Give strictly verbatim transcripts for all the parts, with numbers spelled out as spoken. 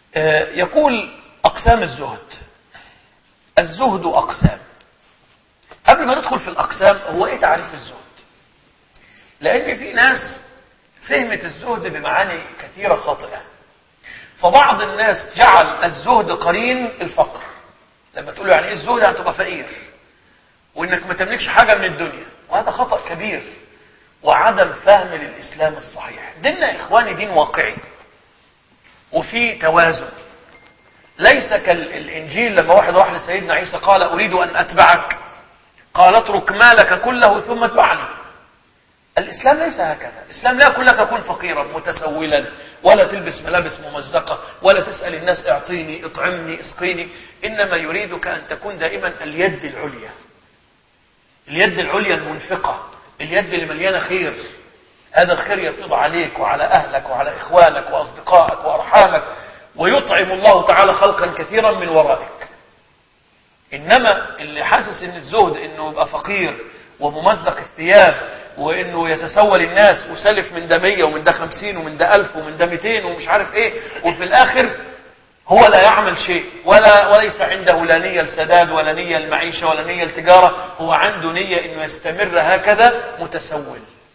يقول أقسام الزهد. الزهد أقسام. قبل ما ندخل في الأقسام، هو إيه تعريف الزهد؟ لأن في ناس فهمت الزهد بمعاني كثيرة خاطئة. فبعض الناس جعل الزهد قرين الفقر. لما تقول له يعني إيه الزهد؟ يعني تبقى فقير وإنك ما تملكش حاجة من الدنيا، وهذا خطأ كبير وعدم فهم للإسلام الصحيح. ديننا إخواني دين واقعي وفي توازن، ليس كالإنجيل لما واحد راح لسيدنا عيسى قال أريد أن أتبعك، قال اترك مالك كله ثم اتبعني. الإسلام ليس هكذا. الإسلام لا يقول لك كن فقيرا متسولا، ولا تلبس ملابس ممزقة، ولا تسأل الناس اعطيني اطعمني اسقيني. إنما يريدك أن تكون دائما اليد العليا، اليد العليا المنفقة، اليد اللي مليانة خير. هذا الخير يفيض عليك وعلى أهلك وعلى إخوانك وأصدقائك وأرحامك، ويطعم الله تعالى خلقا كثيرا من ورائك. إنما اللي حاسس إن الزهد إنه يبقى فقير وممزق الثياب، وإنه يتسول الناس وسلف من ده مية ومن ده خمسين ومن ده ألف ومن ده ميتين ومش عارف إيه، وفي الآخر هو لا يعمل شيء، ولا وليس عنده لا نية السداد ولا نية المعيشة ولا نية التجارة، هو عنده نية إنه يستمر هكذا متسول.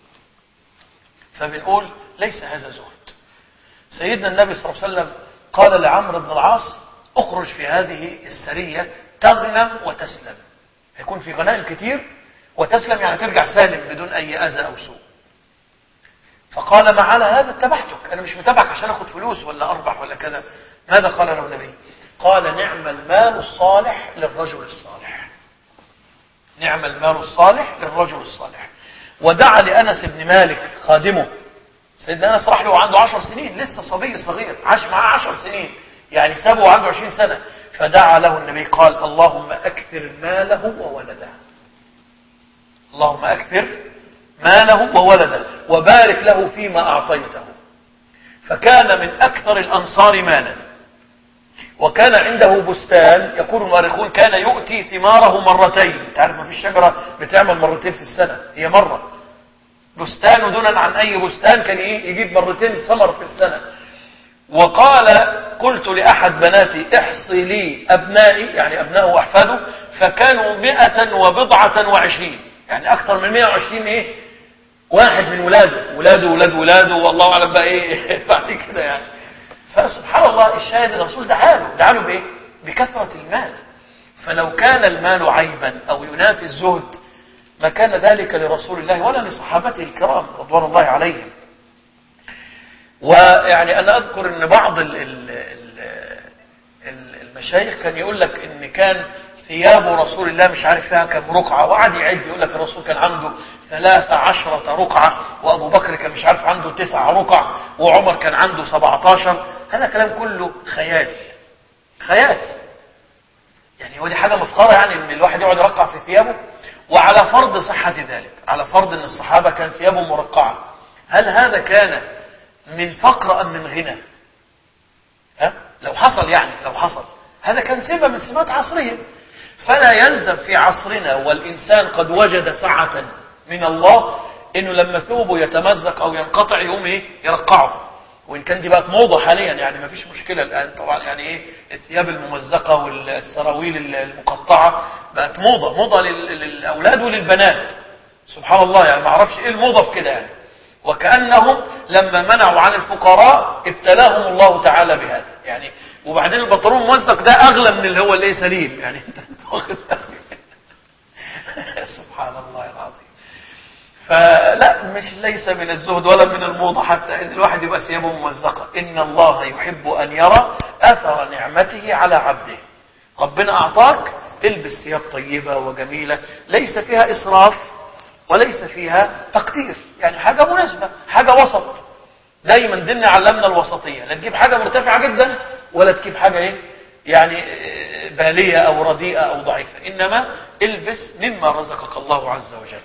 فبنقول ليس هذا زهد. سيدنا النبي صلى الله عليه وسلم قال لعمرو بن العاص اخرج في هذه السرية تغنم وتسلم. يكون في غنائم كتير، وتسلم يعني ترجع سالم بدون أي أذى أو سوء. فقال ما على هذا اتبعتك، أنا مش متابعك عشان أخذ فلوس ولا أربح ولا كذا. ماذا قال له النبي؟ قال نعم المال الصالح للرجل الصالح. نعم المال الصالح للرجل الصالح. ودعا لأنس بن مالك خادمه. سيدنا أنس راح له عنده عشر سنين، لسه صبي صغير، عاش معاه عشر سنين، يعني سابه وعنده عشرين سنة. فدعا له النبي قال اللهم أكثر ماله وولده، اللهم أكثر ماله وولده وبارك له فيما أعطيته. فكان من أكثر الأنصار مالا، وكان عنده بستان. يقول المؤرخون كان يؤتي ثماره مرتين. تعرف ما في الشجرة بتعمل مرتين في السنة، هي مرة. بستان دونا عن أي بستان كان يجيب مرتين ثمر في السنة. وقال قلت لأحد بناتي احصي لي أبنائي، يعني أبنائه وأحفاده، فكانوا مئة وبضعة وعشرين، يعني أكثر من مئة وعشرين إيه واحد من ولاده، ولاده ولاد ولاده، والله أعلم بقى إيه بعد كده يعني. فسبحان الله، الشاهد الرسول دعاله دعاله بإيه؟ بكثرة المال. فلو كان المال عيبا أو ينافي الزهد ما كان ذلك لرسول الله ولا لصحابته الكرام رضوان الله عليهم. ويعني أنا أذكر أن بعض ال ال ال المشايخ كان يقول لك أن كان ثياب رسول الله مش عارف فيها كم رقعة، وقعد يعد يقول لك الرسول كان عنده ثلاث عشرة رقعة، وأبو بكر كان مش عارف عنده تسع رقع، وعمر كان عنده سبعتاشر. هذا كلام كله خيال خيال. يعني هو دي حاجة مفخرة يعني أن الواحد يقعد يرقع في ثيابه؟ وعلى فرض صحة ذلك، على فرض أن الصحابة كان ثيابهم مرقعة، هل هذا كان من فقر أم من غنى؟ ها؟ لو حصل يعني لو حصل هذا كان سمة من سمات عصرهم. فلا يلزم في عصرنا والإنسان قد وجد سعة من الله إنه لما ثوبه يتمزق أو ينقطع يقوم إيه يرقعه. وإن كان دي بقت موضة حاليا، يعني ما فيش مشكلة الآن طبعا، يعني إيه الثياب الممزقة والسراويل المقطعة بقت موضة، موضة للأولاد وللبنات. سبحان الله، يعني ما أعرفش إيه الموضة في كده يعني. وكأنهم لما منعوا عن الفقراء ابتلاهم الله تعالى بهذا يعني. وبعدين البنطلون الممزق ده أغلى من اللي هو اللي سليم يعني. سبحان الله العظيم. فلا، مش ليس من الزهد ولا من الموضة حتى ان الواحد يبقى ثيابه ممزقة. ان الله يحب ان يرى اثر نعمته على عبده. ربنا اعطاك، البس ثياب طيبة وجميلة ليس فيها اسراف وليس فيها تقتير، يعني حاجة مناسبة، حاجة وسط. دايما ديننا علمنا الوسطية، لا تجيب حاجة مرتفعة جدا ولا تجيب حاجة ايه يعني بالية او رديئة او ضعيفة، انما البس مما رزقك الله عز وجل.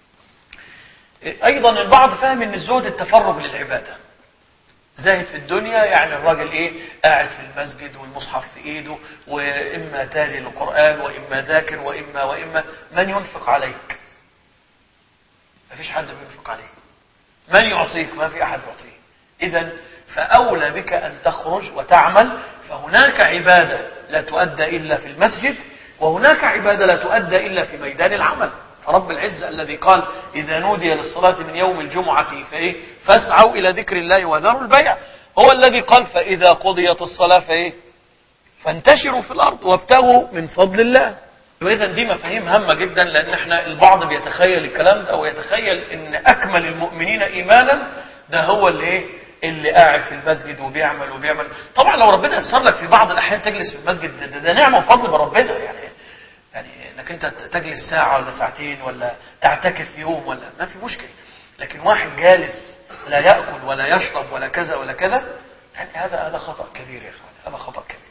ايضا البعض فاهم ان الزهد التفرغ للعبادة، زاهد في الدنيا، يعني الراجل ايه قاعد في المسجد والمصحف في ايده، واما تالي القرآن واما ذاكر واما واما. من ينفق عليك؟ ما فيش حد بينفق عليه. من يعطيك؟ ما في احد يعطيه. اذا فاولى بك ان تخرج وتعمل. فهناك عبادة لا تؤدى إلا في المسجد، وهناك عبادة لا تؤدى إلا في ميدان العمل. فرب العزة الذي قال إذا نودي للصلاة من يوم الجمعة فإيه فاسعوا إلى ذكر الله وذروا البيع، هو الذي قال فإذا قضيت الصلاة فإيه فانتشروا في الأرض وابتغوا من فضل الله. وإذا دي مفاهيم هامة جدا، لأن احنا البعض بيتخيل الكلام ده ويتخيل ان أكمل المؤمنين إيمانا ده هو اللي ايه اللي قاعد في المسجد وبيعمل وبيعمل. طبعا لو ربنا يسر لك في بعض الأحيان تجلس في المسجد ده, ده, ده نعمة وفضل من ربنا، يعني يعني انك انت تجلس ساعة ولا ساعتين ولا تعتكف يوم ولا ما في مشكلة. لكن واحد جالس لا يأكل ولا يشرب ولا كذا ولا كذا، يعني هذا هذا خطأ كبير يا اخوان، هذا خطأ كبير.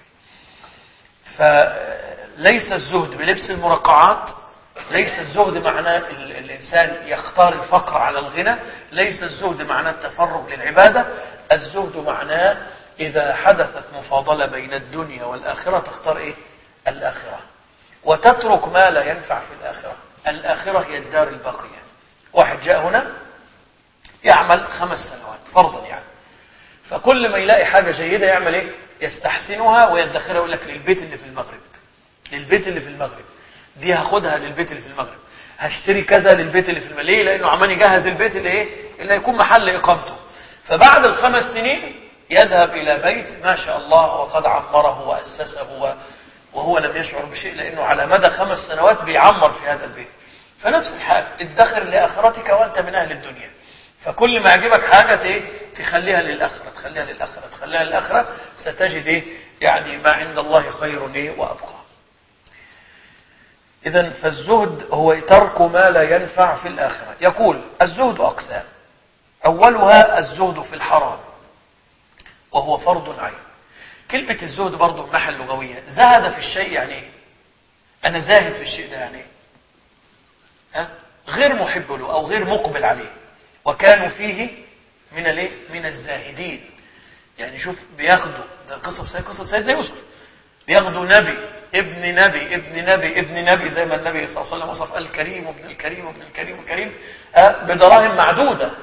فليس الزهد بلبس المرقعات، ليس الزهد معناه الإنسان يختار الفقر على الغنى، ليس الزهد معناه التفرغ للعبادة. الزهد معناه إذا حدثت مفاضلة بين الدنيا والآخرة تختار إيه؟ الآخرة، وتترك ما لا ينفع في الآخرة. الآخرة هي الدار الباقية. واحد جاء هنا يعمل خمس سنوات فرضا يعني، فكل ما يلاقي حاجة جيدة يعمل إيه؟ يستحسنها ويدخرها، يقول لك للبيت اللي في المغرب، للبيت اللي في المغرب دي هاخدها للبيت اللي في المغرب، هشتري كذا للبيت اللي في المغرب. ليه؟ لأنه عمال يجهز البيت اللي إيه؟ اللي هيكون محل إقامته. فبعد الخمس سنين يذهب إلى بيت ما شاء الله وقد عمره وأسسه وهو لم يشعر بشيء، لأنه على مدى خمس سنوات بيعمر في هذا البيت. فنفس الحال ادخر لآخرتك وأنت من أهل الدنيا. فكل ما يعجبك حاجة ايه تخليها للآخرة، تخليها للآخرة، تخليها للآخرة، ستجد ايه يعني ما عند الله خير ايه وأبقى. إذن فالزهد هو ترك ما لا ينفع في الآخرة. يقول الزهد أقسام، أولها الزهد في الحرام وهو فرض عين. كلمة الزهد برضو الناحية اللغوية، زهد في الشيء يعني ايه؟ أنا زاهد في الشيء ده يعني ايه؟ ها؟ غير محب له أو غير مقبل عليه. وكانوا فيه من الايه من الزاهدين. يعني شوف بياخدوا ده قصه قصه سيدنا يوسف، بياخدوا نبي ابن نبي ابن نبي ابن نبي زي ما النبي صلى الله عليه وسلم وصف الكريم وابن الكريم وابن الكريم الكريم بدراهم معدوده،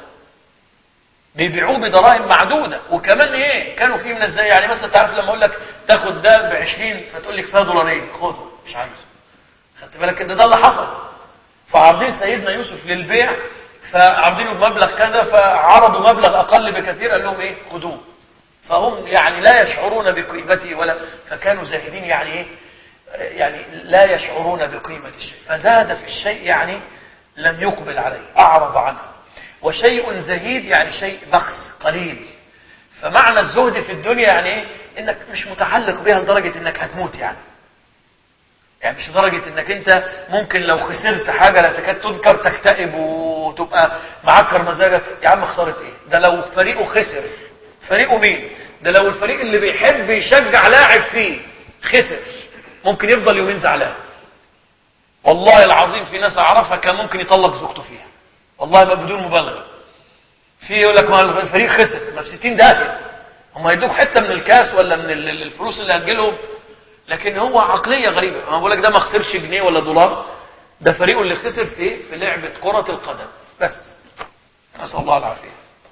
بيبيعوه بدراهم معدوده. وكمان ايه كانوا فيه من الزاهدين. يعني مثلا تعرف لما اقول لك تاخد ده ب عشرين فتقول لك فيها دولارين، خده مش عايزه. خدت بالك ان ده اللي حصل. فعارضين سيدنا يوسف للبيع، فعارضينه بمبلغ كذا، فعرضوا مبلغ أقل بكثير، قال لهم إيه خدوه. فهم يعني لا يشعرون بقيمته ولا، فكانوا زاهدين يعني إيه يعني لا يشعرون بقيمة الشيء. فزاد في الشيء يعني لم يقبل عليه، أعرض عنه. وشيء زهيد يعني شيء بخس قليل. فمعنى الزهد في الدنيا يعني إيه إنك مش متعلق بها لدرجة إنك هتموت، يعني يعني مش درجة انك انت ممكن لو خسرت حاجة لا تكاد تذكر تكتئب وتبقى معكر مزاجك. يا عم خسارة ايه؟ ده لو فريقه خسر، فريقه مين؟ ده لو الفريق اللي بيحب يشجع لاعب فيه خسر ممكن يفضل يومين زعلان. والله العظيم في ناس اعرفها كان ممكن يطلق زوجته فيها، والله ما بدون مبالغة. في يقول لك ما الفريق خسر، ما في ستين دقيقة هم هيدوك حتة من الكاس ولا من الفلوس اللي هتجيلهم. لكن هو عقلية غريبة. انا بقول لك ده ما خسرش جنيه ولا دولار، ده فريقه اللي خسر في في لعبة كرة القدم بس. نسأل الله العافية.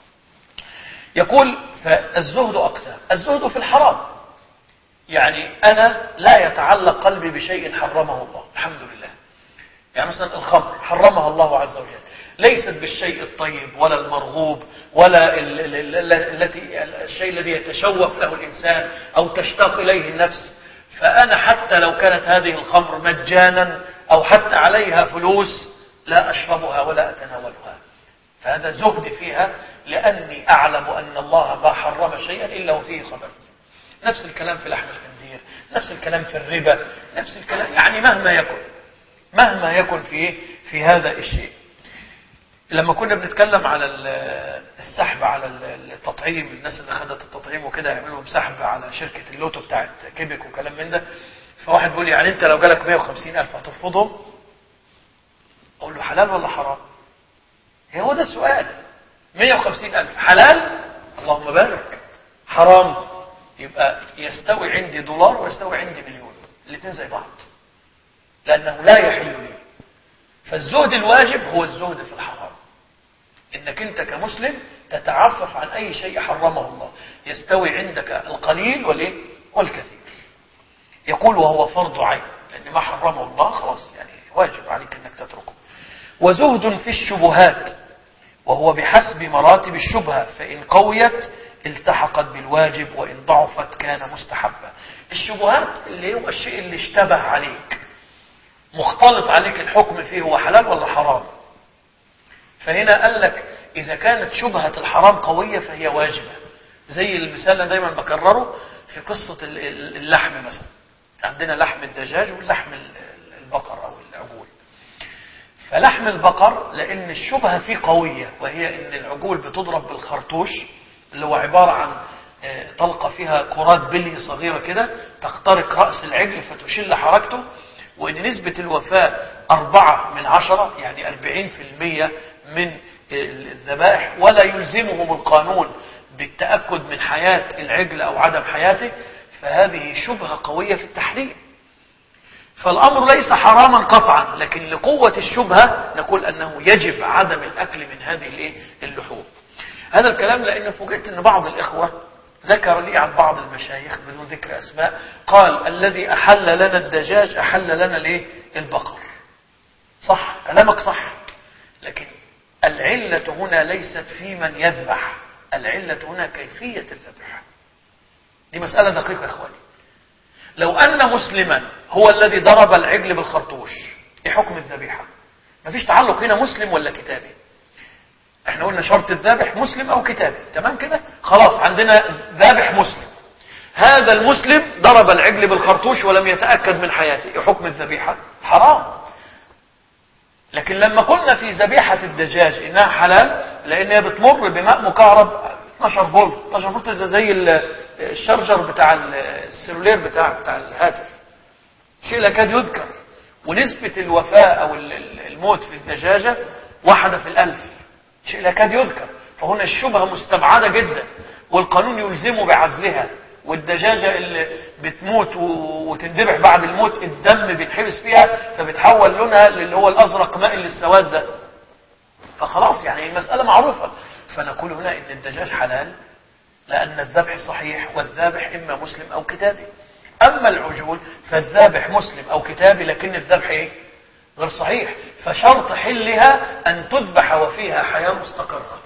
يقول فالزهد أقسام. الزهد في الحرام يعني أنا لا يتعلق قلبي بشيء حرمه الله، الحمد لله. يعني مثلا الخمر حرمها الله عز وجل، ليست بالشيء الطيب ولا المرغوب ولا التي الشيء الذي يتشوف له الإنسان أو تشتاق إليه النفس. فأنا حتى لو كانت هذه الخمر مجانا أو حتى عليها فلوس لا أشربها ولا أتناولها. فهذا زهد فيها، لأني أعلم أن الله ما حرم شيئا إلا وفيه خبث. نفس الكلام في لحم الخنزير، نفس الكلام في الربا، نفس الكلام يعني مهما يكن مهما يكن في في هذا الشيء. لما كنا بنتكلم على السحب على التطعيم، الناس اللي خدت التطعيم وكده يعملوا لهم سحب على شركة اللوتو بتاعت كيبك وكلام من ده، فواحد بيقول لي يعني انت لو جالك مية وخمسين ألف هترفضهم؟ اقول له حلال ولا حرام؟ هو ده السؤال. مية وخمسين ألف حلال اللهم بارك، حرام يبقى يستوي عندي دولار ويستوي عندي مليون، الاثنين زي بعض، لأنه لا يحل لي. فالزهد الواجب هو الزهد في الحرام، انك انت كمسلم تتعفف عن اي شيء حرمه الله. يستوي عندك القليل والايه والكثير. يقول وهو فرض عين، لأن ما حرمه الله خلاص يعني واجب عليك أنك تتركه. وزهد في الشبهات، وهو بحسب مراتب الشبهة، فإن قويت التحقت بالواجب وإن ضعفت كان مستحبا. الشبهات اللي هو الشيء اللي اشتبه عليك، مختلط عليك الحكم فيه هو حلال ولا حرام. فهنا قال لك إذا كانت شبهة الحرام قوية فهي واجبة، زي المثال اللي دايما بكرره في قصة اللحم مثلا. عندنا لحم الدجاج واللحم البقر أو العجول. فلحم البقر لأن الشبهة فيه قوية، وهي أن العجول بتضرب بالخرطوش اللي هو عبارة عن طلقة فيها كرات بلي صغيرة كده تخترق رأس العجل فتشل حركته، وأن نسبة الوفاة أربعة من عشرة يعني أربعين في المية من الذبائح، ولا يلزمهم القانون بالتأكد من حياة العجل أو عدم حياته، فهذه شبهة قوية في التحريم. فالأمر ليس حراما قطعا، لكن لقوة الشبهة نقول أنه يجب عدم الأكل من هذه اللحوم. هذا الكلام لأن فوجئت أن بعض الإخوة ذكر لي عن بعض المشايخ بدون ذكر أسماء قال الذي أحل لنا الدجاج أحل لنا ليه البقر. صح، كلامك صح، لكن العلة هنا ليست في من يذبح، العلة هنا كيفية الذبح. دي مسألة دقيقة يا إخواني. لو أن مسلما هو الذي ضرب العجل بالخرطوش، ايه حكم الذبيحة؟ مفيش تعلق هنا مسلم ولا كتابي. احنا قلنا شرط الذابح مسلم او كتابي، تمام كده؟ خلاص عندنا ذابح مسلم. هذا المسلم ضرب العجل بالخرطوش ولم يتأكد من حياته، ايه حكم الذبيحة؟ حرام. لكن لما قلنا في ذبيحة الدجاج انها حلال لانها بتمر بماء مكهرب اثناشر فولت، اثناشر فولت زي الشارجر بتاع السيلولير بتاع بتاع الهاتف، شيء لا يكاد يذكر. ونسبة الوفاة او الموت في الدجاجة واحدة في الألف، شيء لا يكاد يذكر. فهنا الشبهة مستبعدة جدا، والقانون يلزمه بعزلها. والدجاجة اللي بتموت وتندبح بعد الموت الدم بيتحبس فيها فبتحول لونها اللي هو الأزرق مائل للسواد ده. فخلاص يعني المسألة معروفة. فنقول هنا إن الدجاج حلال لأن الذبح صحيح، والذابح إما مسلم أو كتابي. أما العجول فالذابح مسلم أو كتابي لكن الذبح إيه؟ غير صحيح. فشرط حلها أن تذبح وفيها حياة مستقرة.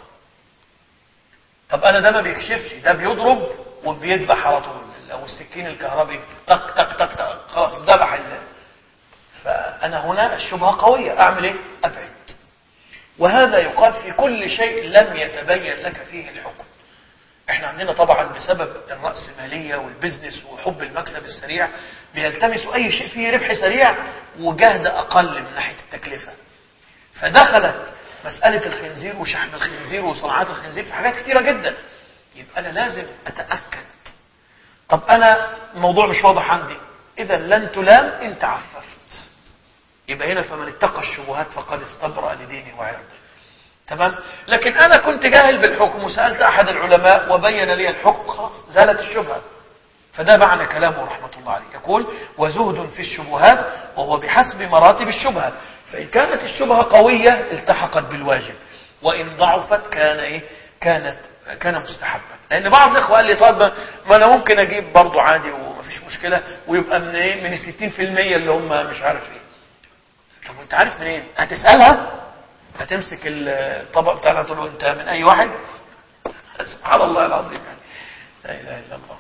طب أنا ده ما بيكشفش، ده بيضرب وبيذبح على طول، أو السكين الكهربي تك تك تك تك خلاص ذبح الله. فأنا هنا الشبهة قوية، أعمل إيه؟ أبعد. وهذا يقال في كل شيء لم يتبين لك فيه الحكم. احنا عندنا طبعا بسبب الرأسمالية والبزنس وحب المكسب السريع بيلتمسوا اي شيء فيه ربح سريع وجهد اقل من ناحية التكلفة. فدخلت مسألة الخنزير وشحم الخنزير وصناعات الخنزير في حاجات كثيرة جدا. يبقى انا لازم اتأكد. طب انا الموضوع مش واضح عندي، اذا لن تلام ان تعففت. يبقى هنا فمن اتقى الشبهات فقد استبرأ لدينه وعرضه. تمام. لكن أنا كنت جاهل بالحكم وسألت أحد العلماء وبين لي الحكم، خلاص زالت الشبهة. فده معنى كلامه رحمة الله عليه. يقول وزهد في الشبهات وهو بحسب مراتب الشبهة، فإن كانت الشبهة قوية التحقت بالواجب، وإن ضعفت كان إيه؟ كانت كان مستحبا. لأن بعض الإخوة قال لي طيب ما أنا ممكن أجيب برضو عادي ومفيش مشكلة، ويبقى من إيه؟ من الستين في المية اللي هم مش عارف إيه. طب وأنت عارف منين؟ هتسألها؟ هتمسك الطبق بتاعنا تقول له انت من اي واحد؟ سبحان الله العظيم يعني. لا اله الا الله.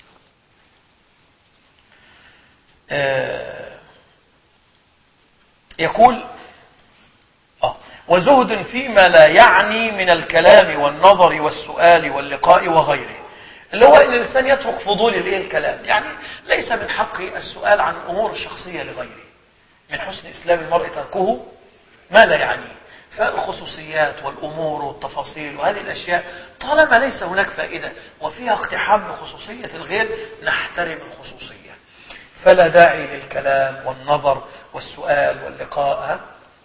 آه يقول اه وزهد فيما لا يعني من الكلام والنظر والسؤال واللقاء وغيره، اللي هو ان الانسان يترك فضول الايه الكلام. يعني ليس من حقه السؤال عن الامور الشخصيه لغيره، من حسن اسلام المرء تركه ما لا يعنيه. فالخصوصيات والأمور والتفاصيل وهذه الأشياء طالما ليس هناك فائدة وفيها اقتحام لخصوصية الغير نحترم الخصوصية، فلا داعي للكلام والنظر والسؤال واللقاء.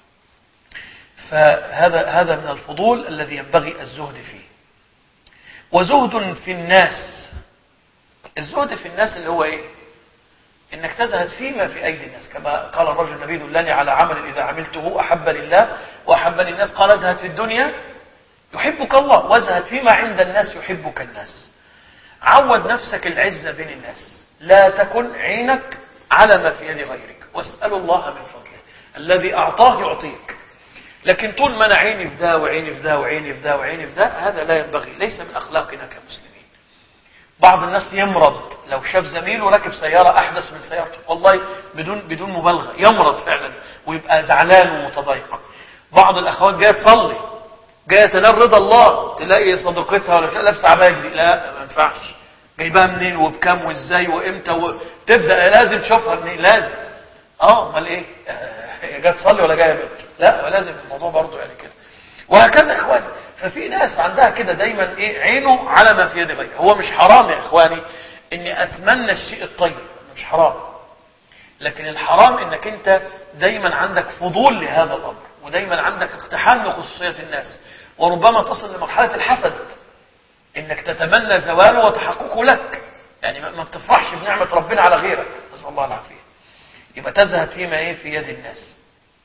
فهذا هذا من الفضول الذي ينبغي الزهد فيه. وزهد في الناس، الزهد في الناس اللي هو ايه؟ انك تزهد فيما في ايدي الناس. كما قال الرجل النبي دلني على عمل اذا عملته احب لله واحبني الناس، قال ازهد في الدنيا يحبك الله، وازهد فيما عند الناس يحبك الناس. عود نفسك العزة بين الناس، لا تكن عينك على ما في يد غيرك، واسأل الله من فضله، الذي أعطاه يعطيك. لكن طول ما أنا عيني في ده وعيني في ده وعيني في ده وعيني في ده، هذا لا ينبغي، ليس من أخلاقنا كمسلمين. بعض الناس يمرض لو شاف زميله راكب سيارة أحدث من سيارته، والله بدون بدون مبالغة يمرض فعلا ويبقى زعلان ومتضايق. بعض الأخوات جاية تصلي، جاية تنال رضا الله، تلاقي صديقتها ولا لابسة عباية جديدة، لا ما ينفعش، جايبها منين وبكم وازاي وامتى وتبدأ لازم تشوفها منين، لازم اه امال ايه هي جايه تصلي ولا جايه بيت؟ لا ولازم الموضوع برضه يعني كده. وهكذا يا اخواني، ففي ناس عندها كده دايما ايه عينه على ما في يد غيره. هو مش حرام يا اخواني اني اتمنى الشيء الطيب، مش حرام، لكن الحرام انك انت دايما عندك فضول لهذا الامر، ودايما عندك اقتحام لخصوصيه الناس، وربما تصل لمرحله الحسد انك تتمنى زواله وتحققه لك، يعني ما بتفرحش بنعمه ربنا على غيرك، نسال الله العافيه. يبقى تزهد فيما ايه في يد الناس.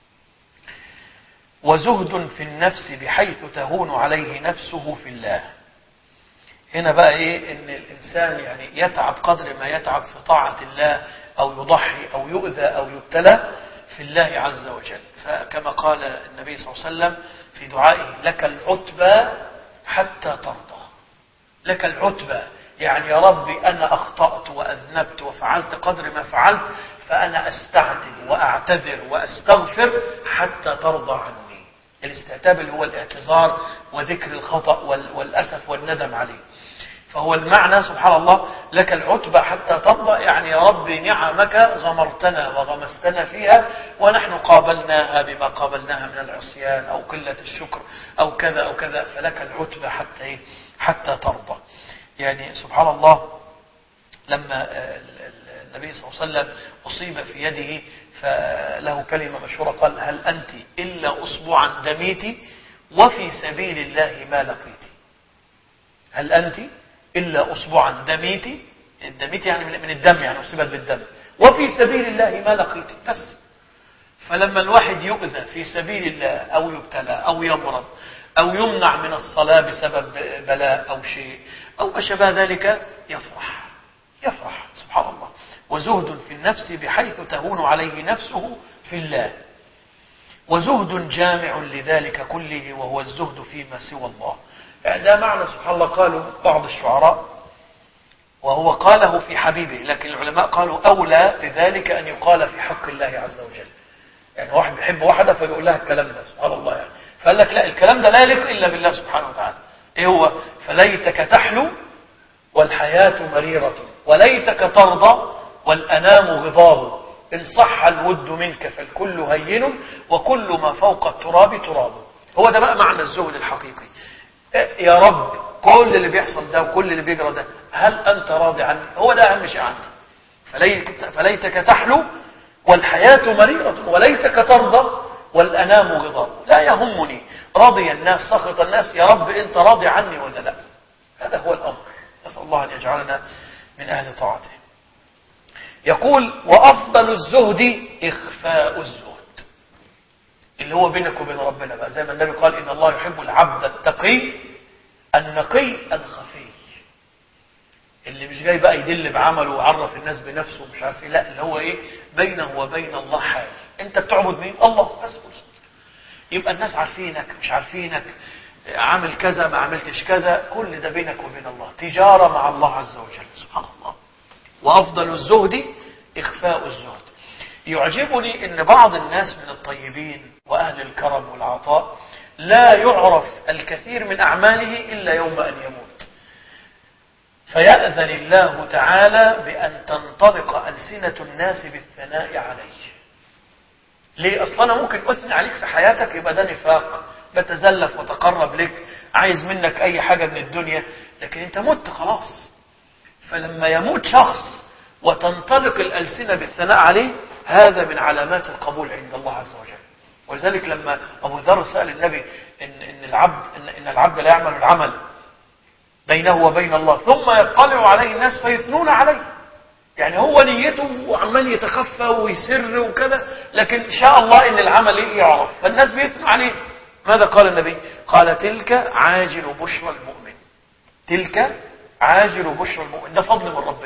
وزهد في النفس بحيث تهون عليه نفسه في الله. هنا بقى ايه ان الانسان يعني يتعب قدر ما يتعب في طاعة الله، او يضحي او يؤذى او يبتلى في الله عز وجل. فكما قال النبي صلى الله عليه وسلم في دعائه: لك العتبى حتى ترضى. لك العتبى يعني يا ربي انا اخطأت واذنبت وفعلت قدر ما فعلت، فأنا أستعتب وأعتذر وأستغفر حتى ترضى عني. الاستعتاب اللي هو الاعتذار وذكر الخطأ والأسف والندم عليه. فهو المعنى سبحان الله لك العتبى حتى ترضى، يعني يا رب نعمك غمرتنا وغمستنا فيها ونحن قابلناها بما قابلناها من العصيان أو قلة الشكر أو كذا أو كذا، فلك العتبى حتى حتى ترضى. يعني سبحان الله لما النبي صلى الله عليه وسلم أصيب في يده فله كلمة مشهورة قال: هل أنت إلا أصبعا دميت وفي سبيل الله ما لقيت. هل أنت إلا أصبعا دميت، الدميت يعني من الدم، يعني أصيبت بالدم، وفي سبيل الله ما لقيت. بس فلما الواحد يؤذى في سبيل الله أو يبتلى أو يمرض أو يمنع من الصلاة بسبب بلاء أو شيء أو ما شابه ذلك، يفرح يفرح سبحان الله. وزهد في النفس بحيث تهون عليه نفسه في الله. وزهد جامع لذلك كله وهو الزهد فيما سوى الله. يعني ده معنى سبحان الله قالوا بعض الشعراء، وهو قاله في حبيبه، لكن العلماء قالوا أولى بذلك أن يقال في حق الله عز وجل. يعني واحد بيحب واحدة فبيقول لها الكلام ده سبحان الله، يعني فقال لك لا، الكلام ده لا يليق إلا بالله سبحانه وتعالى. إيه هو؟ فليتك تحلو والحياة مريرة وليتك ترضى والأنام غضاب، إن صح الود منك فالكل هين وكل ما فوق التراب تراب. هو ده بقى معنى الزهد الحقيقي. يا رب كل اللي بيحصل ده وكل اللي بيجرى ده هل أنت راضي عني؟ هو ده أهم شيء عندي. فليتك تحلو والحياة مريرة وليتك ترضى والأنام غضاب. لا يهمني رضي الناس سخط الناس، يا رب أنت راضي عني ولا لا. هذا هو الأمر. نسأل الله أن يجعلنا من أهل طاعته. يقول: وأفضل الزهد إخفاء الزهد، اللي هو بينك وبين ربنا بقى، زي ما النبي قال: إن الله يحب العبد التقي النقي الخفي، اللي مش جاي بقى يدل بعمله ويعرف الناس بنفسه ومش عارف ايه، لا، اللي هو ايه بينه وبين الله حال. انت بتعبد مين؟ الله بس. يبقى الناس عارفينك مش عارفينك، عامل كذا ما عملتش كذا، كل ده بينك وبين الله، تجارة مع الله عز وجل سبحان الله. وأفضل الزهد إخفاء الزهد. يعجبني أن بعض الناس من الطيبين وأهل الكرم والعطاء لا يعرف الكثير من أعماله إلا يوم أن يموت، فيأذن الله تعالى بأن تنطلق ألسنة الناس بالثناء عليه. ليه؟ أصلا ممكن أثني عليك في حياتك يبقى ده نفاق، بتزلف وتقرب لك، عايز منك أي حاجة من الدنيا، لكن أنت مت خلاص. فلما يموت شخص وتنطلق الألسنة بالثناء عليه، هذا من علامات القبول عند الله عز وجل. ولذلك لما أبو ذر سأل النبي إن, إن, العبد إن, إن العبد لا يعمل العمل بينه وبين الله ثم يطلع عليه الناس فيثنون عليه، يعني هو نيته وعمال يتخفى ويسر وكذا، لكن شاء الله إن العمل يعرف فالناس بيثنوا عليه. ماذا قال النبي؟ قال: تلك عاجل بشرى المؤمن. تلك عاجل بشرى المؤمن، ده فضل من ربنا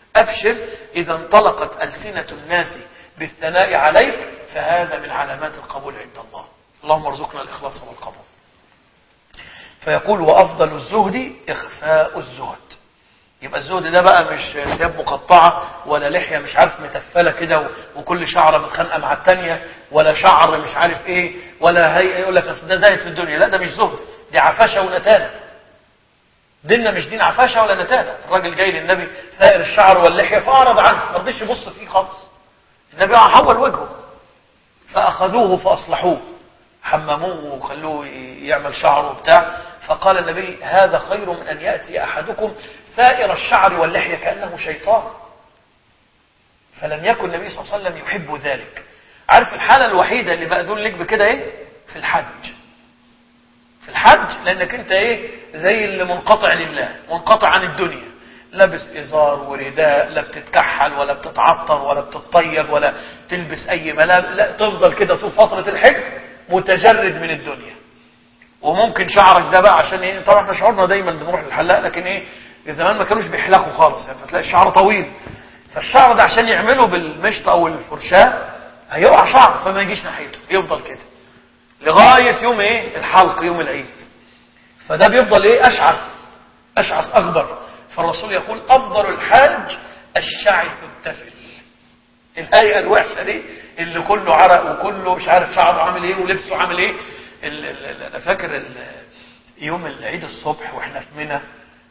أبشر إذا انطلقت ألسنة الناس بالثناء عليك فهذا من علامات القبول عند الله. اللهم ارزقنا الإخلاص والقبول. فيقول وأفضل الزهد إخفاء الزهد. يبقى الزهد ده بقى مش ثياب مقطعة ولا لحية مش عارف متفلة كده وكل شعرة متخانقة مع التانية ولا شعر مش عارف ايه ولا هيئة يقول لك اصل ده زاهد في الدنيا. لا، ده مش زهد، دي عفاشة ونتانة. ديننا مش دين عفاشة ولا نتانة. الراجل جاي للنبي ثائر الشعر واللحية فأعرض عنه، ما رضيش يبص فيه خالص. النبي حول وجهه فأخذوه فأصلحوه، حمموه وخلوه يعمل شعره وبتاع. فقال النبي هذا خير من أن يأتي أحدكم ثائر الشعر واللحية كأنه شيطان. فلم يكن النبي صلى الله عليه وسلم يحب ذلك. عارف الحالة الوحيدة اللي مأذون لك بكده ايه؟ في الحج. في الحج لأنك انت ايه؟ زي اللي منقطع لله، منقطع عن الدنيا، لابس إزار ورداء، لا بتتكحل ولا بتتعطر ولا بتطيب ولا تلبس أي ملابس، لا تفضل كده طول فترة الحج متجرد من الدنيا. وممكن شعرك ده بقى عشان ايه؟ طبعا احنا شعورنا دايما بنروح للحلاق، لكن ايه؟ زمان ما كانوش بيحلقوا خالص، يعني فتلاقي الشعر طويل، فالشعر ده عشان يعمله بالمشط او الفرشاه هيقع شعر فما يجيش ناحيته، يفضل كده لغايه يوم ايه؟ الحلق، يوم العيد. فده بيفضل ايه؟ اشعث اشعث اخضر. فالرسول يقول افضل الحاج الشعث التفل. الهيئه الوحشه دي اللي كله عرق وكله مش عارف شعره عامل ايه ولبسه عامل ايه. انا فاكر يوم العيد الصبح واحنا في منى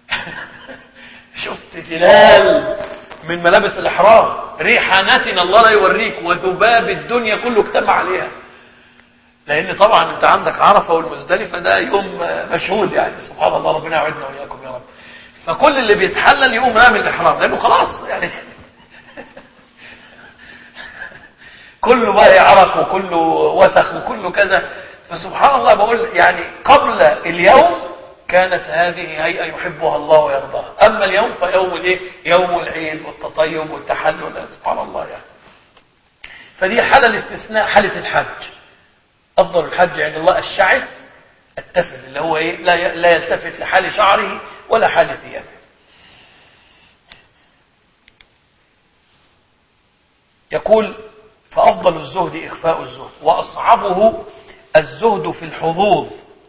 شفت تلال من ملابس الإحرام، ريحاناتنا الله لا يوريك، وذباب الدنيا كله اجتمع عليها. لأن طبعا أنت عندك عرفة والمزدلفة ده يوم مشهود، يعني سبحان الله، ربنا يعودنا وإياكم يا رب. فكل اللي بيتحلل يقوم رامي الإحرام لأنه خلاص يعني كله بقى عرق وكله وسخ وكله كذا. فسبحان الله بقول يعني قبل اليوم كانت هذه هيئة يحبها الله ويرضاها، أما اليوم فيوم الايه؟ يوم العيد والتطيب والتحلل. سبحان الله يعني. فدي حالة الاستثناء، حالة الحج. أفضل الحج عند الله الشعث التفل، اللي هو ايه؟ لا لا يلتفت لحال شعره ولا حال ثيابه. يقول فأفضل الزهد إخفاء الزهد، وأصعبه الزهد في الحظوظ.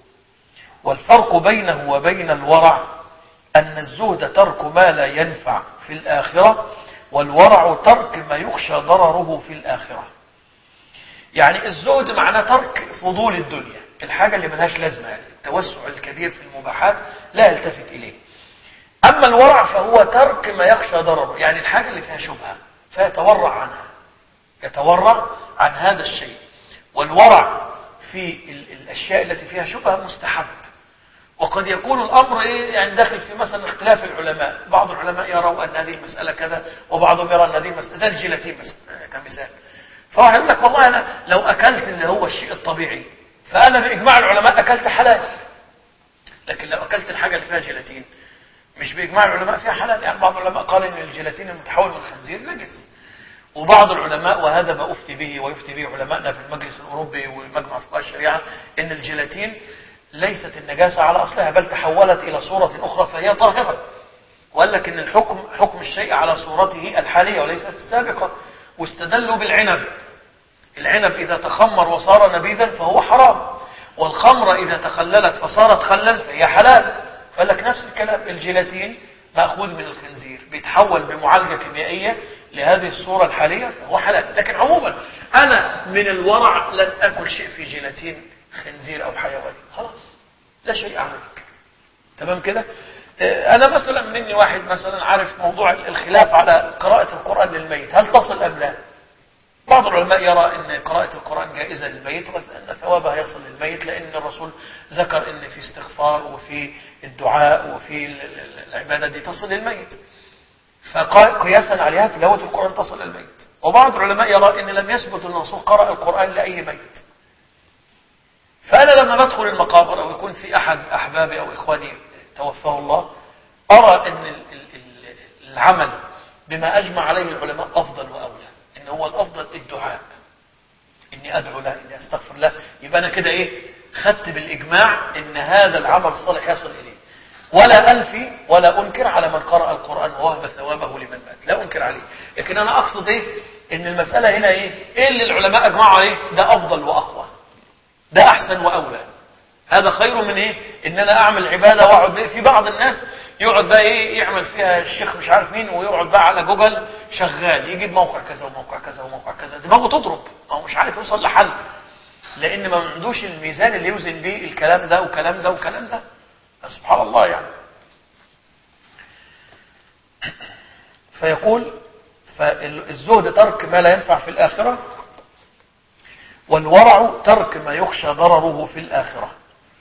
والفرق بينه وبين الورع أن الزهد ترك ما لا ينفع في الآخرة، والورع ترك ما يخشى ضرره في الآخرة. يعني الزهد معناه ترك فضول الدنيا، الحاجة اللي ملهاش لازمة، يعني التوسع الكبير في المباحات لا يلتفت إليه. أما الورع فهو ترك ما يخشى ضرره، يعني الحاجة اللي فيها شبهة فيتورع عنها، يتورع عن هذا الشيء. والورع في الأشياء التي فيها شبهة مستحب. وقد يكون الأمر إيه؟ يعني داخل في مثلا اختلاف العلماء، بعض العلماء يروا أن هذه المسألة كذا وبعضهم يرى أن هذه المسألة زي الجيلاتين مثلا كمثال. فواحد يقول لك والله أنا لو أكلت اللي هو الشيء الطبيعي فأنا بإجماع العلماء أكلت حلال، لكن لو أكلت الحاجة اللي فيها جيلاتين مش بإجماع العلماء فيها حلال. يعني بعض العلماء قال أن الجيلاتين المتحول من الخنزير نجس، وبعض العلماء وهذا ما أفتي به ويفتي به علماءنا في المجلس الأوروبي ومجمع فقهاء الشريعة أن الجيلاتين ليست النجاسة على أصلها، بل تحولت إلى صورة أخرى فهي طاهرة. وقال لك أن الحكم حكم الشيء على صورته الحالية وليست السابقة. واستدلوا بالعنب، العنب إذا تخمر وصار نبيذا فهو حرام، والخمر إذا تخللت فصارت خلا فهي حلال. فقال لك نفس الكلام، الجيلاتين مأخوذ من الخنزير بيتحول بمعالجة كيميائية لهذه الصورة الحالية فهو حلال. لكن عموما أنا من الورع لن أكل شيء في جيلاتين خنزير أو حيواني، خلاص لا شيء أعملك. تمام كده؟ أنا مثلا مني واحد مثلا عارف موضوع الخلاف على قراءة القرآن للميت، هل تصل أم لا؟ بعض العلماء يرى أن قراءة القرآن جائزة للميت وأن ثوابها يصل للميت، لأن الرسول ذكر أن في استغفار وفي الدعاء وفي العبادة دي تصل للميت، فقياسا عليها تلاوة القرآن تصل للميت. وبعض العلماء يرى أن لم يثبت أن الرسول قرأ القرآن لأي ميت. فأنا لما بدخل المقابر أو يكون في أحد أحبابي أو إخواني توفاه الله، أرى أن العمل بما أجمع عليه العلماء أفضل وأولى، إن هو الأفضل الدعاء، إني أدعو له، إني أستغفر له. يبقى أنا كده إيه؟ خدت بالإجماع إن هذا العمل الصالح يصل إليه. ولا أنفي ولا أنكر على من قرأ القرآن ووهب ثوابه لمن مات، لا أنكر عليه. لكن أنا أقصد إيه؟ إن المسألة هنا إيه؟ إيه اللي العلماء أجمعوا عليه؟ ده أفضل وأقوى، ده أحسن وأولى، هذا خير من إيه؟ إن أنا أعمل عبادة وأقعد إيه؟ في بعض الناس يقعد بقى إيه؟ يعمل فيها الشيخ مش عارف مين، ويقعد بقى على جوجل شغال يجيب موقع كذا وموقع كذا وموقع كذا، دماغه تضرب، هو مش عارف يوصل لحل، لأن ما عندوش الميزان اللي يوزن بيه الكلام ده وكلام ده وكلام ده. سبحان الله يعني. فيقول فالزهد ترك ما لا ينفع في الآخرة، والورع ترك ما يخشى ضرره في الآخرة.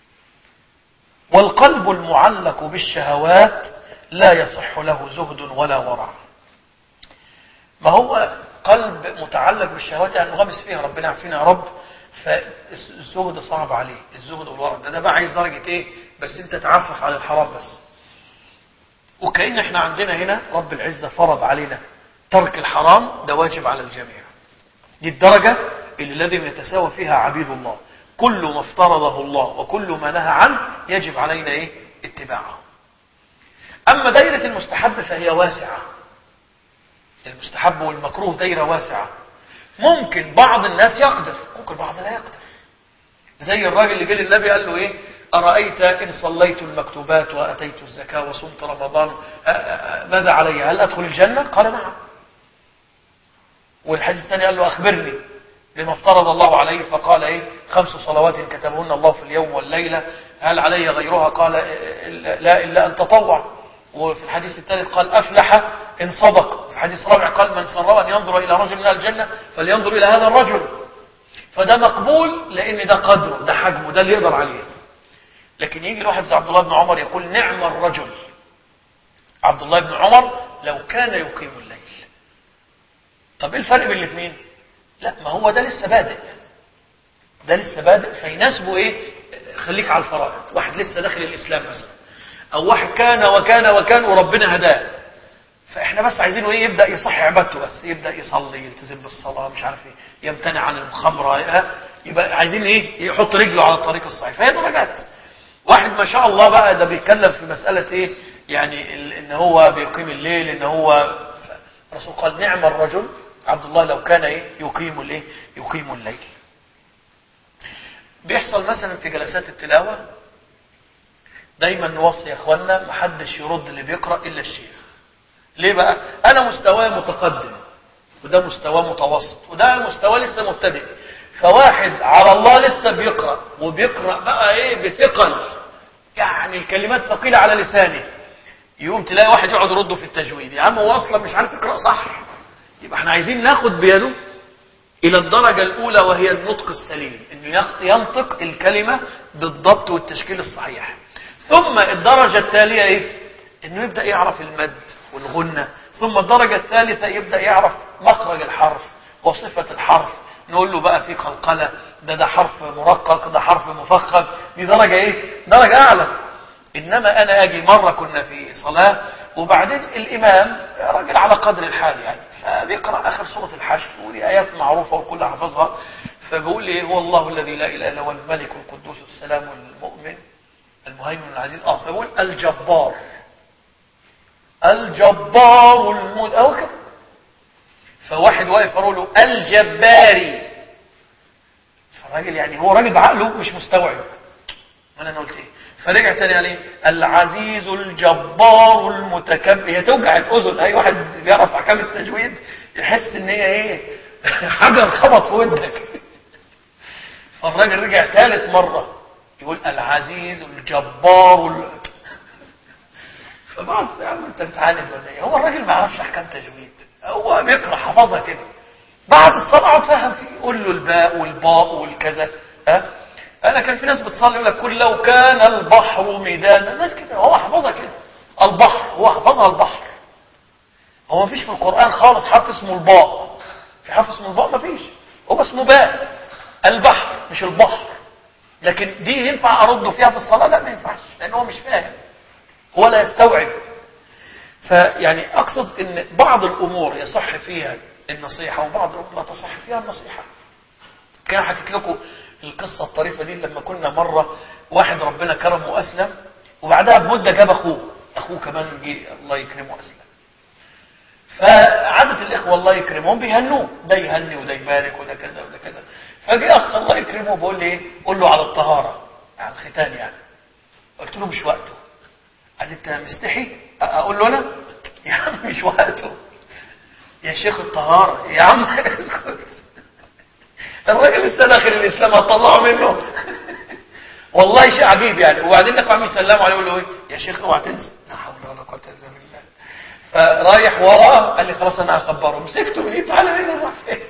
والقلب المعلق بالشهوات لا يصح له زهد ولا ورع. ما هو قلب متعلق بالشهوات يعني مغمس فيها، ربنا يعافينا يا رب. فالزهد صعب عليه، الزهد والورع ده, ده بقى عايز درجة ايه؟ بس انت تعفف على الحرام بس. وكأن احنا عندنا هنا رب العزة فرض علينا ترك الحرام، ده واجب على الجميع. دي الدرجة اللي لازم يتساوى فيها عبيد الله، كل ما افترضه الله وكل ما نهى عنه يجب علينا ايه؟ اتباعه. اما دايرة المستحب فهي واسعة، المستحب والمكروه دايرة واسعة. ممكن بعض الناس يقدر، ممكن بعض لا يقدر. زي الراجل اللي جه للنبي قال له ايه؟ أرأيت إن صليت المكتوبات وأتيت الزكاة وصمت رمضان ماذا علي؟ هل أدخل الجنة؟ قال نعم. والحديث الثاني قال له أخبرني بما افترض الله عليه، فقال ايه؟ خمس صلوات كتبهن الله في اليوم والليلة، هل علي غيرها؟ قال لا إلا أن تطوع. وفي الحديث الثالث قال أفلح إن صدق. في الحديث الرابع قال من سره أن ينظر إلى رجل من الجنة فلينظر إلى هذا الرجل. فده مقبول لأن ده قدره، ده حجمه، ده اللي يقدر عليه. لكن يجي الواحد زي عبد الله بن عمر يقول نعم الرجل عبد الله بن عمر لو كان يقيم الليل. طب ايه الفرق بين الاثنين؟ لا، ما هو ده لسه بادئ، ده لسه بادئ، فيناسبه ايه؟ خليك على الفرائض. واحد لسه داخل الاسلام مثلا، او واحد كان وكان وكان وربنا هداه، فاحنا بس عايزينه ايه؟ يبدا يصح عبادته، بس يبدا يصلي، يلتزم بالصلاه، مش عارف ايه، يمتنع عن الخمره، يبقى عايزين ايه؟ يحط رجله على الطريق الصحيح. فهي درجات. واحد ما شاء الله بقى ده بيتكلم في مساله ايه؟ يعني ان هو بيقيم الليل، ان هو الرسول قال نعم الرجل عبد الله لو كان ايه؟ يقيم الايه؟ يقيم الليل. بيحصل مثلا في جلسات التلاوه دايما نوصي يا اخواننا محدش يرد اللي بيقرا الا الشيخ. ليه بقى؟ انا مستواه متقدم وده مستواه متوسط وده مستواه لسه مبتدئ، فواحد على الله لسه بيقرا وبيقرا بقى ايه؟ بثقل، يعني الكلمات ثقيله على لسانه، يقوم تلاقي واحد يقعد يرده في التجويد. يا عم هو اصلا مش عارف يقرا صح. يبقى احنا عايزين ناخد بيده الى الدرجه الاولى وهي النطق السليم، انه ينطق الكلمه بالضبط والتشكيل الصحيح. ثم الدرجه التاليه ايه؟ انه يبدا يعرف المد والغنة. ثم الدرجة الثالثة يبدأ يعرف مخرج الحرف وصفة الحرف، نقول له بقى في قلقلة، ده ده حرف مرقق، ده حرف مفخم. دي درجة ايه؟ درجة اعلى. انما انا اجي مرة كنا في صلاة وبعدين الامام راجل على قدر الحال يعني، فبيقرأ اخر سورة الحشر ودي ايات معروفة والكل حافظها، فبيقول لي هو الله الذي لا اله الا هو الملك القدوس السلام المؤمن المهيمن العزيز. اه فبيقول الجبار الجبار المد أو كده. فواحد واقف يقول له الجباري، فالراجل يعني هو راجل بعقله مش مستوعب انا انا قلت ايه. فرجع تاني عليه العزيز الجبار المتكبر. هي توجع الاذن، اي واحد بيعرف احكام التجويد يحس ان هي ايه؟ حجر خبط في ودنك. فالراجل رجع ثالث مره يقول العزيز الجبار ال... فبعض يا عم انت بتعاند ولا ايه؟ هو الراجل ما يعرفش احكام تجويد، هو بيقرا حفظها كده. بعد الصلاه اتفهم فيه، قول له الباء والباء والكذا. ها انا كان في ناس بتصلي يقول لك كل لو كان البحر ميدانا، الناس كده هو حفظها كده. البحر هو حفظها البحر. هو ما فيش في القران خالص حرف اسمه الباء، في حرف اسمه الباء ما فيش، هو اسمه باء. البحر مش البحر. لكن دي ينفع ارده فيها في الصلاه؟ لا ما ينفعش، لان هو مش فاهم ولا يستوعب. فيعني اقصد ان بعض الامور يصح فيها النصيحه وبعض الامور لا تصح فيها النصيحه. كان حكيت لكم القصه الطريفه دي لما كنا مره واحد ربنا كرمه واسلم، وبعدها بمدة جاب أخوه، أخوه كمان جه الله يكرمه أسلم. فعادة الإخوة الله يكرمهم بيهنوه، ده يهني وده يبارك وده كذا وده كذا. فجاء أخ الله يكرمه بيقول لي إيه؟ قول له على الطهارة، على الختان يعني. قلت له مش وقته. قال لي أنت مستحي؟ أقول له أنا؟ يا عم مش وقته يا شيخ، الطهارة يا عم اسكت. الراجل لسه داخل الإسلام هتطلعه منه. والله شيء عجيب يعني. وبعدين الاخوه عم يسلموا عليه يقول له ايه يا شيخ اوعى تنسى، لا حول ولا قوه الا بالله. فرايح وراه قال لي خلاص انا هخبره، مسكته من ايده تعالى هنا نروح فين.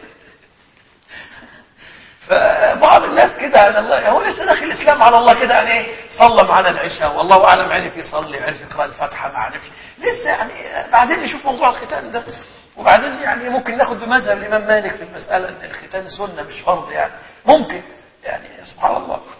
فبعض الناس كده على الله، هو لسه داخل الاسلام على الله كده يعني ايه، صلى معانا العشاء والله اعلم عرف يصلي عرف يقرا الفاتحه ما عرفش لسه يعني. بعدين نشوف موضوع الختان ده. وبعدين يعني ممكن ناخد بمذهب الامام مالك في المساله ان الختان سنه مش فرض يعني، ممكن يعني سبحان الله.